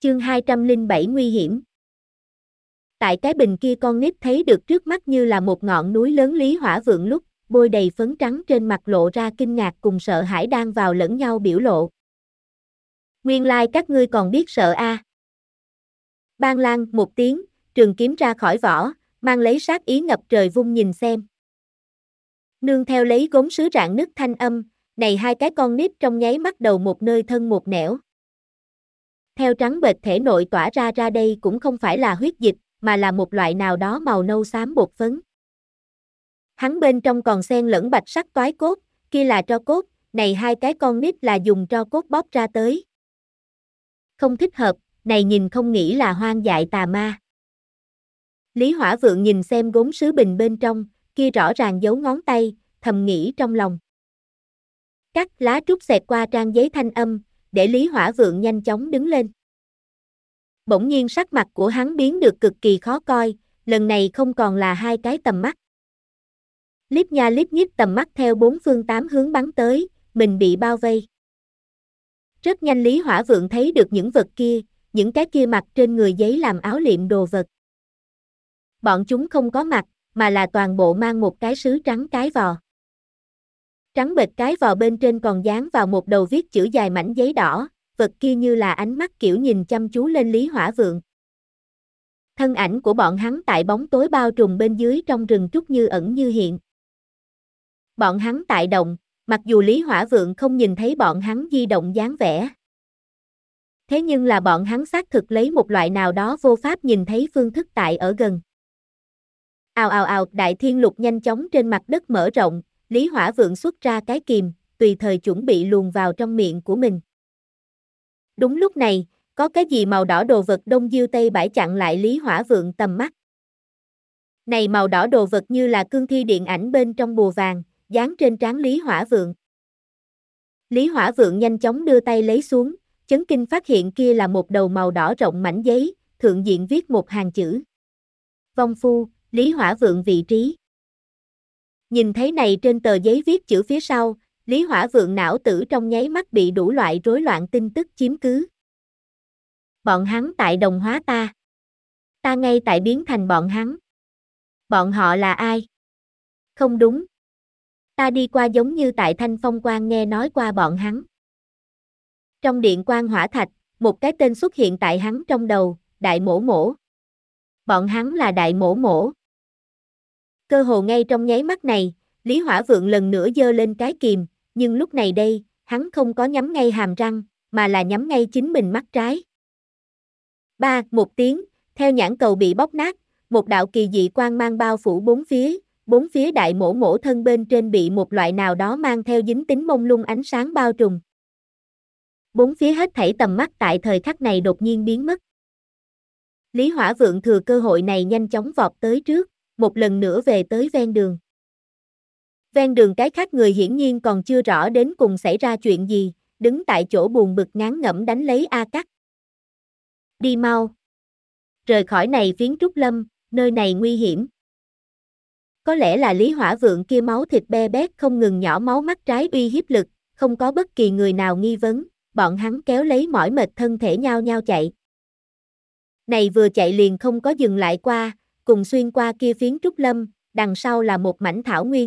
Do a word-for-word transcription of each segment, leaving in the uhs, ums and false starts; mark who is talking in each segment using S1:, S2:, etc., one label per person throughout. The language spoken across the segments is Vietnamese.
S1: Chương hai trăm lẻ bảy nguy hiểm. Tại cái bình kia con nít thấy được trước mắt như là một ngọn núi lớn Lý Hỏa Vượng lúc, bôi đầy phấn trắng trên mặt lộ ra kinh ngạc cùng sợ hãi đang vào lẫn nhau biểu lộ. Nguyên lai các ngươi còn biết sợ a. À. Ban Lan một tiếng, trường kiếm ra khỏi vỏ, mang lấy sát ý ngập trời vung nhìn xem. Nương theo lấy gốm sứ rạn nứt thanh âm, này hai cái con nít trong nháy mắt đầu một nơi thân một nẻo. Theo trắng bệch thể nội tỏa ra ra đây cũng không phải là huyết dịch, mà là một loại nào đó màu nâu xám bột phấn. Hắn bên trong còn xen lẫn bạch sắc toái cốt, kia là tro cốt, này hai cái con nít là dùng tro cốt bóp ra tới. Không thích hợp, này nhìn không nghĩ là hoang dại tà ma. Lý Hỏa Vượng nhìn xem gốm sứ bình bên trong, kia rõ ràng giấu ngón tay, thầm nghĩ trong lòng. Cắt lá trúc xẹt qua trang giấy thanh âm, để Lý Hỏa Vượng nhanh chóng đứng lên. Bỗng nhiên sắc mặt của hắn biến được cực kỳ khó coi, lần này không còn là hai cái tầm mắt. Líp nha líp nhíp tầm mắt theo bốn phương tám hướng bắn tới, mình bị bao vây. Rất nhanh Lý Hỏa Vượng thấy được những vật kia, những cái kia mặc trên người giấy làm áo liệm đồ vật. Bọn chúng không có mặt, mà là toàn bộ mang một cái sứ trắng cái vò. Trắng bệch cái vò bên trên còn dán vào một đầu viết chữ dài mảnh giấy đỏ, vật kia như là ánh mắt kiểu nhìn chăm chú lên Lý Hỏa Vượng. Thân ảnh của bọn hắn tại bóng tối bao trùm bên dưới trong rừng trúc như ẩn như hiện. Bọn hắn tại động, mặc dù Lý Hỏa Vượng không nhìn thấy bọn hắn di động dáng vẻ. Thế nhưng là bọn hắn xác thực lấy một loại nào đó vô pháp nhìn thấy phương thức tại ở gần. Ào ào ào, đại thiên lục nhanh chóng trên mặt đất mở rộng, Lý Hỏa Vượng xuất ra cái kìm, tùy thời chuẩn bị luồn vào trong miệng của mình. Đúng lúc này, có cái gì màu đỏ đồ vật đông diêu tây bãi chặn lại Lý Hỏa Vượng tầm mắt. Này màu đỏ đồ vật như là cương thi điện ảnh bên trong bùa vàng, dán trên trán Lý Hỏa Vượng. Lý Hỏa Vượng nhanh chóng đưa tay lấy xuống, chấn kinh phát hiện kia là một đầu màu đỏ rộng mảnh giấy, thượng diện viết một hàng chữ. Vong phu, Lý Hỏa Vượng vị trí. Nhìn thấy này trên tờ giấy viết chữ phía sau, Lý Hỏa Vượng não tử trong nháy mắt bị đủ loại rối loạn tin tức chiếm cứ. Bọn hắn tại đồng hóa ta. Ta ngay tại biến thành bọn hắn. Bọn họ là ai? Không đúng. Ta đi qua giống như tại Thanh Phong Quan nghe nói qua bọn hắn. Trong điện quan hỏa thạch, một cái tên xuất hiện tại hắn trong đầu, Đại Mổ Mổ. Bọn hắn là Đại Mổ Mổ. Cơ hồ ngay trong nháy mắt này, Lý Hỏa Vượng lần nữa giơ lên cái kìm, nhưng lúc này đây, hắn không có nhắm ngay hàm răng, mà là nhắm ngay chính mình mắt trái. Ba, một tiếng, theo nhãn cầu bị bóc nát, một đạo kỳ dị quang mang bao phủ bốn phía, bốn phía Đại Mổ Mổ thân bên trên bị một loại nào đó mang theo dính tính mông lung ánh sáng bao trùm. Bốn phía hết thảy tầm mắt tại thời khắc này đột nhiên biến mất. Lý Hỏa Vượng thừa cơ hội này nhanh chóng vọt tới trước, một lần nữa về tới ven đường. Ven đường cái khác người hiển nhiên còn chưa rõ đến cùng xảy ra chuyện gì, đứng tại chỗ buồn bực ngán ngẩm đánh lấy A Cắt. Đi mau. Rời khỏi này phiến trúc lâm, nơi này nguy hiểm. Có lẽ là Lý Hỏa Vượng kia máu thịt be bét không ngừng nhỏ máu mắt trái uy hiếp lực, không có bất kỳ người nào nghi vấn, bọn hắn kéo lấy mỏi mệt thân thể nhao nhao chạy. Này vừa chạy liền không có dừng lại qua, cùng xuyên qua kia phiến trúc lâm, đằng sau là một mảnh thảo nguyên.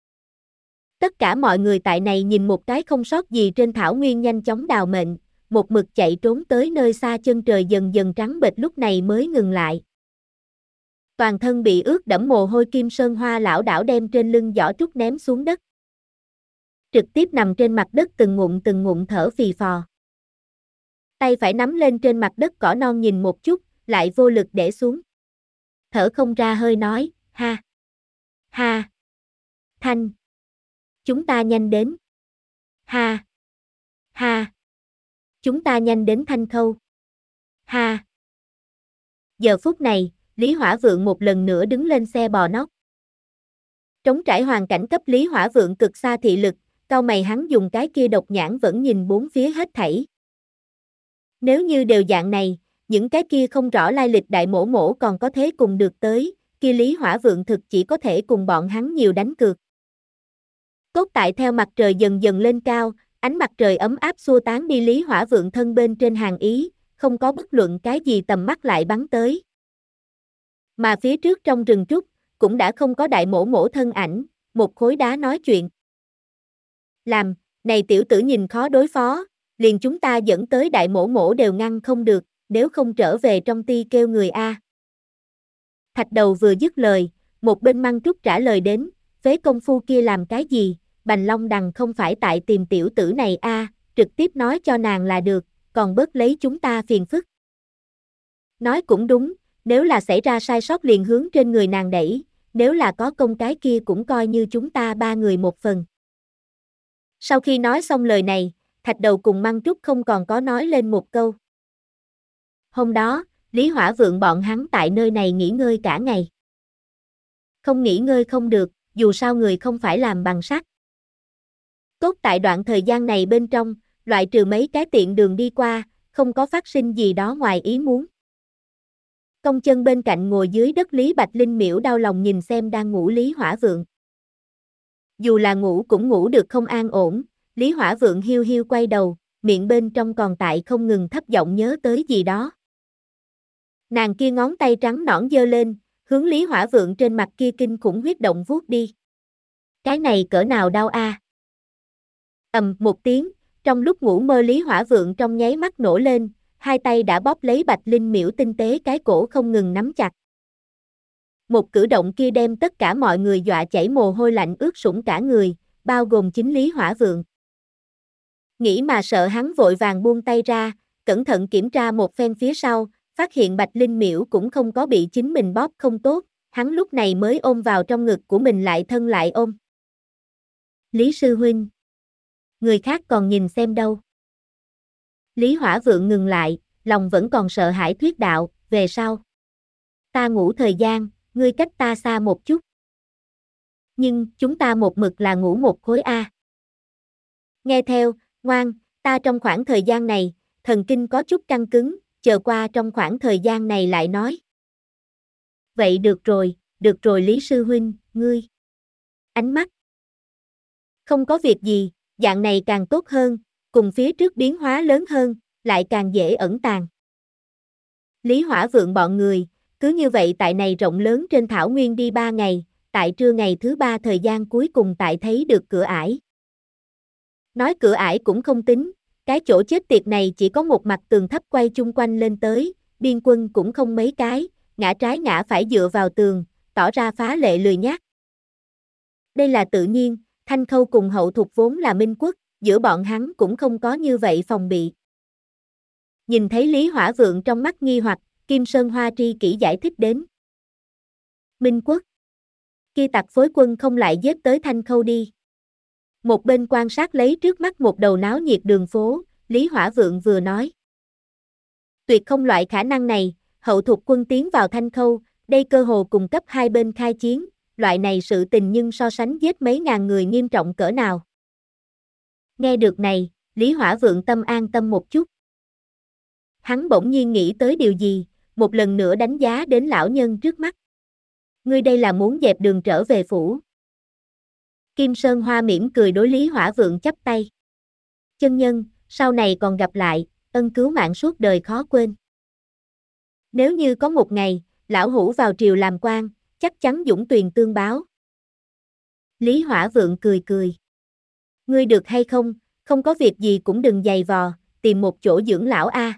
S1: Tất cả mọi người tại này nhìn một cái không sót gì trên thảo nguyên nhanh chóng đào mệnh, một mực chạy trốn tới nơi xa chân trời dần dần trắng bệch lúc này mới ngừng lại. Toàn thân bị ướt đẫm mồ hôi Kim Sơn Hoa lão đảo đem trên lưng giỏ trúc ném xuống đất. Trực tiếp nằm trên mặt đất từng ngụm từng ngụm thở phì phò. Tay phải nắm lên trên mặt đất cỏ non nhìn một chút, lại vô lực để xuống. Thở không ra hơi nói, ha, ha, Thanh. Chúng ta nhanh đến. Ha, ha. Chúng ta nhanh đến Thanh Khâu. Ha. Giờ phút này, Lý Hỏa Vượng một lần nữa đứng lên xe bò nóc. Trống trải hoàn cảnh cấp Lý Hỏa Vượng cực xa thị lực, cau mày hắn dùng cái kia độc nhãn vẫn nhìn bốn phía hết thảy. Nếu như đều dạng này, những cái kia không rõ lai lịch Đại Mổ Mổ còn có thế cùng được tới, kia Lý Hỏa Vượng thực chỉ có thể cùng bọn hắn nhiều đánh cược. Cốt tại theo mặt trời dần dần lên cao, ánh mặt trời ấm áp xua tán đi Lý Hỏa Vượng thân bên trên hàn ý, không có bất luận cái gì tầm mắt lại bắn tới. Mà phía trước trong rừng trúc, cũng đã không có đại mổ mổ thân ảnh, một khối đá nói chuyện. Làm, này tiểu tử nhìn khó đối phó, liền chúng ta dẫn tới đại mổ mổ đều ngăn không được, nếu không trở về trong ti kêu người A. Thạch đầu vừa dứt lời, một bên Măng Trúc trả lời đến, phế công phu kia làm cái gì, Bành Long Đằng không phải tại tìm tiểu tử này A, trực tiếp nói cho nàng là được, còn bớt lấy chúng ta phiền phức. Nói cũng đúng, nếu là xảy ra sai sót liền hướng trên người nàng đẩy, nếu là có công cái kia cũng coi như chúng ta ba người một phần. Sau khi nói xong lời này, Thạch đầu cùng Măng Trúc không còn có nói lên một câu. Hôm đó, Lý Hỏa Vượng bọn hắn tại nơi này nghỉ ngơi cả ngày. Không nghỉ ngơi không được, dù sao người không phải làm bằng sắt. Cốt tại đoạn thời gian này bên trong, loại trừ mấy cái tiện đường đi qua, không có phát sinh gì đó ngoài ý muốn. Công chân bên cạnh ngồi dưới đất Lý Bạch Linh miễu đau lòng nhìn xem đang ngủ Lý Hỏa Vượng. Dù là ngủ cũng ngủ được không an ổn, Lý Hỏa Vượng hiu hiu quay đầu, miệng bên trong còn tại không ngừng thấp giọng nhớ tới gì đó. Nàng kia ngón tay trắng nõn giơ lên, hướng Lý Hỏa Vượng trên mặt kia kinh khủng huyết động vuốt đi. Cái này cỡ nào đau a? Ầm một tiếng, trong lúc ngủ mơ Lý Hỏa Vượng trong nháy mắt nổ lên, hai tay đã bóp lấy Bạch Linh miễu tinh tế cái cổ không ngừng nắm chặt. Một cử động kia đem tất cả mọi người dọa chảy mồ hôi lạnh ướt sũng cả người, bao gồm chính Lý Hỏa Vượng. Nghĩ mà sợ hắn vội vàng buông tay ra, cẩn thận kiểm tra một phen phía sau, phát hiện Bạch Linh miễu cũng không có bị chính mình bóp không tốt, hắn lúc này mới ôm vào trong ngực của mình lại thân lại ôm. Lý sư huynh. Người khác còn nhìn xem đâu. Lý Hỏa Vượng ngừng lại, lòng vẫn còn sợ hãi thuyết đạo, về sau. Ta ngủ thời gian, ngươi cách ta xa một chút. Nhưng, chúng ta một mực là ngủ một khối A. Nghe theo, ngoan, ta trong khoảng thời gian này, thần kinh có chút căng cứng, chờ qua trong khoảng thời gian này lại nói. Vậy được rồi, được rồi Lý sư huynh, ngươi. Ánh mắt. Không có việc gì, dạng này càng tốt hơn, cùng phía trước biến hóa lớn hơn, lại càng dễ ẩn tàng. Lý Hỏa Vượng bọn người, cứ như vậy tại này rộng lớn trên thảo nguyên đi ba ngày, tại trưa ngày thứ ba thời gian cuối cùng tại thấy được cửa ải. Nói cửa ải cũng không tính, cái chỗ chết tiệt này chỉ có một mặt tường thấp quay chung quanh lên tới, biên quân cũng không mấy cái, ngã trái ngã phải dựa vào tường, tỏ ra phá lệ lười nhác. Đây là tự nhiên, Thanh Khâu cùng Hậu Thục vốn là minh quốc, giữa bọn hắn cũng không có như vậy phòng bị. Nhìn thấy Lý Hỏa Vượng trong mắt nghi hoặc, Kim Sơn Hoa tri kỷ giải thích đến. Minh quốc. Kia tặc phối quân không lại giết tới Thanh Khâu đi. Một bên quan sát lấy trước mắt một đầu náo nhiệt đường phố, Lý Hỏa Vượng vừa nói. Tuyệt không loại khả năng này, Hậu Thục quân tiến vào Thanh Khâu, đây cơ hồ cùng cấp hai bên khai chiến, loại này sự tình nhưng so sánh giết mấy ngàn người nghiêm trọng cỡ nào. Nghe được này, Lý Hỏa Vượng tâm an tâm một chút. Hắn bỗng nhiên nghĩ tới điều gì, một lần nữa đánh giá đến lão nhân trước mắt. Ngươi đây là muốn dẹp đường trở về phủ. Kim Sơn Hoa mỉm cười đối Lý Hỏa Vượng chắp tay. Chân nhân, sau này còn gặp lại, ân cứu mạng suốt đời khó quên. Nếu như có một ngày, lão hủ vào triều làm quan, chắc chắn dũng tuyền tương báo. Lý Hỏa Vượng cười cười. Ngươi được hay không, không có việc gì cũng đừng giày vò, tìm một chỗ dưỡng lão a.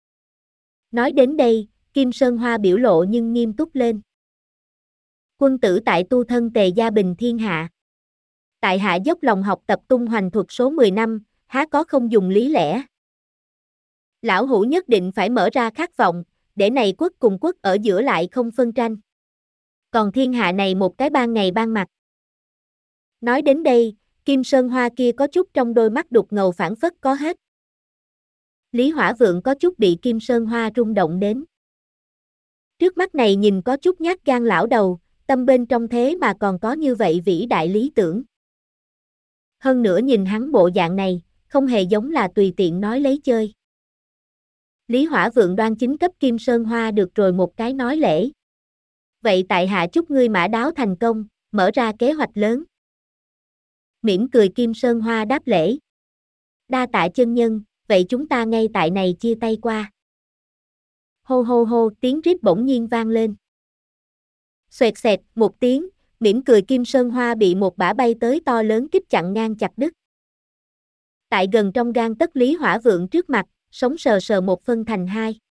S1: Nói đến đây, Kim Sơn Hoa biểu lộ nhưng nghiêm túc lên. Quân tử tại tu thân tề gia bình thiên hạ. Tại hạ dốc lòng học tập tung hoành thuật số mười năm, há có không dùng lý lẽ. Lão hủ nhất định phải mở ra khát vọng, để này quốc cùng quốc ở giữa lại không phân tranh. Còn thiên hạ này một cái ban ngày ban mặt. Nói đến đây, Kim Sơn Hoa kia có chút trong đôi mắt đục ngầu phảng phất có hết. Lý Hỏa Vượng có chút bị Kim Sơn Hoa rung động đến. Trước mắt này nhìn có chút nhát gan lão đầu, tâm bên trong thế mà còn có như vậy vĩ đại lý tưởng. Hơn nữa nhìn hắn bộ dạng này, không hề giống là tùy tiện nói lấy chơi. Lý Hỏa Vượng đoan chính cấp Kim Sơn Hoa được rồi một cái nói lễ. Vậy tại hạ chúc ngươi mã đáo thành công, mở ra kế hoạch lớn. Mỉm cười Kim Sơn Hoa đáp lễ. Đa tạ chân nhân, vậy chúng ta ngay tại này chia tay qua. hô hô hô, tiếng rít bỗng nhiên vang lên. Xoẹt xẹt, một tiếng, mỉm cười Kim Sơn Hoa bị một bả bay tới to lớn kích chặn ngang chặt đứt. Tại gần trong gang tấc Lý Hỏa Vượng trước mặt, sống sờ sờ một phân thành hai.